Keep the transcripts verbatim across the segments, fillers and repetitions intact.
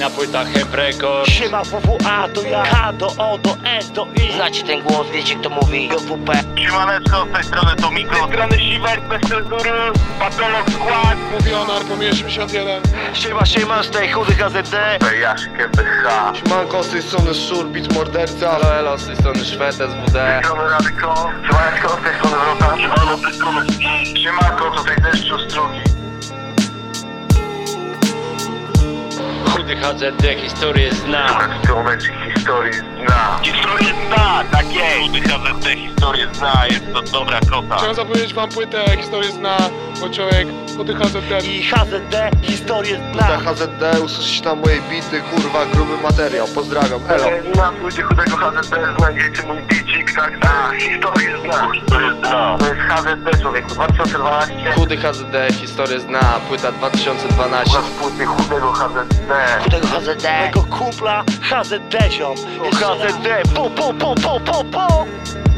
na płytach Hebreko. Siema W W A to ja, K do O do S do I. Znacie ten głos, wiecie kto mówi J W P. Siemaneczko, z tej strony to Miko. Z tej strony Siwer, bez cenzury, Patolog Skład. Mówi Onar, osiemdziesiąt jeden. Siema, siema, z tej chudy H Z D. Tutaj Jaszek M B H. Siemanko, z tej strony Szur, beat morderca. Elo, elo, z tej strony Szwed, S W Z D. tej strony Radyko. Siemaneczko, z tej strony Wrota. Siemano, z tej strony Siemanko, tutaj Deszczu Strugi. Chudy H Z D historię zna. Tak, stromeczki historii zna. Historię zna, tak jest. Chudy H Z D historię zna, jest to dobra kota. Chciałem zapowiedzieć wam płytę, historię zna, bo człowiek od H Z D. I H Z D historię Na zna. H Z D usłyszycie tam moje bity, kurwa, gruby materiał. Pozdrawiam, elo. Na płycie chudego H Z D znajdziecie mój bicik, tak, tak. Historię zna. Historię zna. To jest H Z D, człowieku, dwa tysiące dwanaście. Chudy H Z D, historię zna, płyta dwa tysiące dwanaście. Na płycie chudego H Z D. Tego H Z D. Mego kumpla H Z D ziom. H Z D, po po po po po po.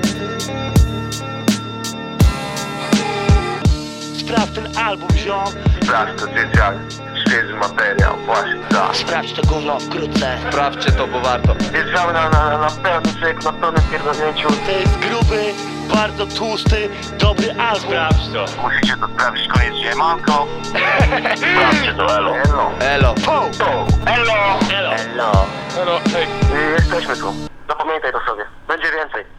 Sprawdź ten album ziom. Sprawdź to dzieciak, świeży materiał, właśnie tak. Sprawdź to gówno wkrótce. Sprawdźcie to, bo warto. Wjeżdżamy na, na, na pełny człowiek, na pełnym pierdolnięciu. To jest gruby, bardzo tłusty, dobry album. Sprawdź to. Musicie to sprawdzić koniecznie, manko. Sprawdźcie to, elo. Elo. Elo. To, elo. Elo. Hello. Elo, hej. Jesteśmy tu. Zapamiętaj to sobie. Będzie więcej.